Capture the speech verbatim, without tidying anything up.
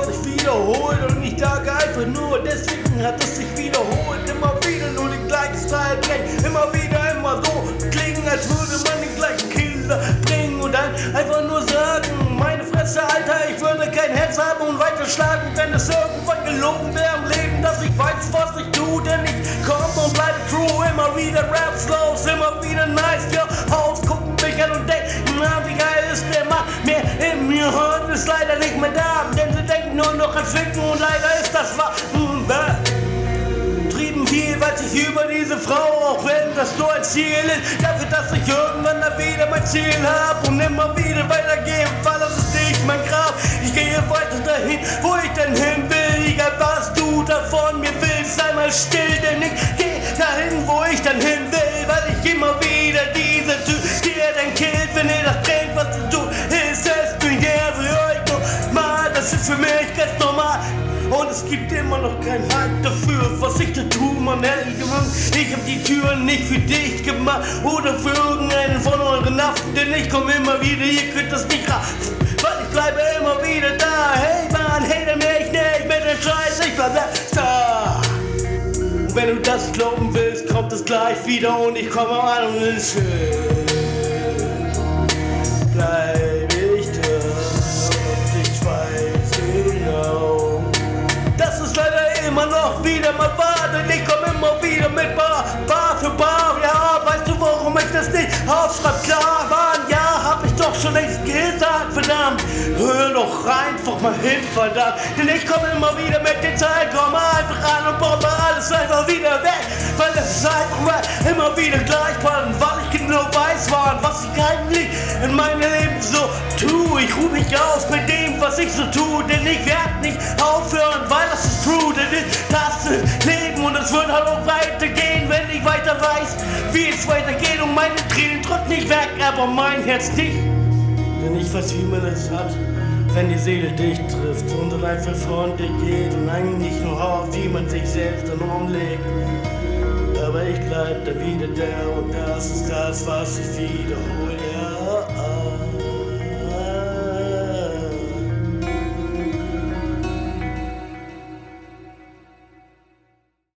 was sich wiederholt und ich sage einfach nur, deswegen hat es sich wiederholt. Immer wieder nur die gleiche Style bringen, immer wieder immer so klingen, als würde man den gleichen Killer bringen und dann einfach nur sagen, meine Fresse, Alter, ich würde kein Herz haben und weiterschlagen, wenn es irgendwann gelogen wäre im Leben, dass ich weiß, was ich tue, denn ich komm und bleibe true, immer wieder Raps los, immer wieder nice, ja, Haus gucken mich an und denken, na, wie geil ist der Mann, mehr in mir heute ist leider nicht mehr da, denn sie denken nur noch an Ficken und leider ist das wahr, hm, trieben viel, weiß ich über diese Frau, auch wenn das nur ein Ziel ist, dafür, dass ich irgendwann da wieder mein Ziel hab und immer wieder weitergehe, weil das ist nicht mein Grab, ich gehe weiter dahin, wo ich denn hin will, egal was du da von mir willst, sei mal still, denn ich geh dahin, wo ich dann hin will, weil ich immer wieder diese Typ, der dann killt, wenn ihr das bringt, was du tust, ist es für euch normal, das ist für mich ganz normal. Und es gibt immer noch keinen Halt dafür, was ich da tue, Mann, ehrlich gemacht. Ich hab die Türen nicht für dich gemacht oder für irgendeinen von euren Affen, denn ich komm immer wieder, ihr könnt das nicht raffen, weil ich bleibe immer wieder da. Hey Mann, hate mich nicht mit dem Scheiß, ich bleib da. Und wenn du das glauben willst, kommt es gleich wieder und ich komme an und ist schön. Bleib ich da und ich weiß genau, das ist leider immer noch wieder mal wahr, denn ich komm immer wieder mit Bar, Bar für Bar, ja, weißt du, warum ich das nicht aufschreib? Klar, Mann, ja, hab ich doch schon längst gesagt, verdammt, hör doch einfach mal hin, verdammt, denn ich komm immer wieder mit den Zeilen, komm einfach an und bombe alles einfach wieder weg, weil es ist einfach immer wieder gleich, weil ich genau weiß, Mann, was ich eigentlich in meinem Leben so tue. Ich ruh mich aus mit dem, was ich so tue, denn ich werd nicht aufhören, weil das ist true, denn das ist Leben und es wird halt auch weitergehen, wenn ich weiter weiß, wie es weitergeht und meine Tränen drückt nicht weg, aber mein Herz nicht, denn ich weiß, wie man es hat, wenn die Seele dich trifft und dann einfach von dir geht und eigentlich nur hofft, wie man sich selbst dann umlegt. Aber ich bleib da wieder da und das ist das, was ich wiederhole.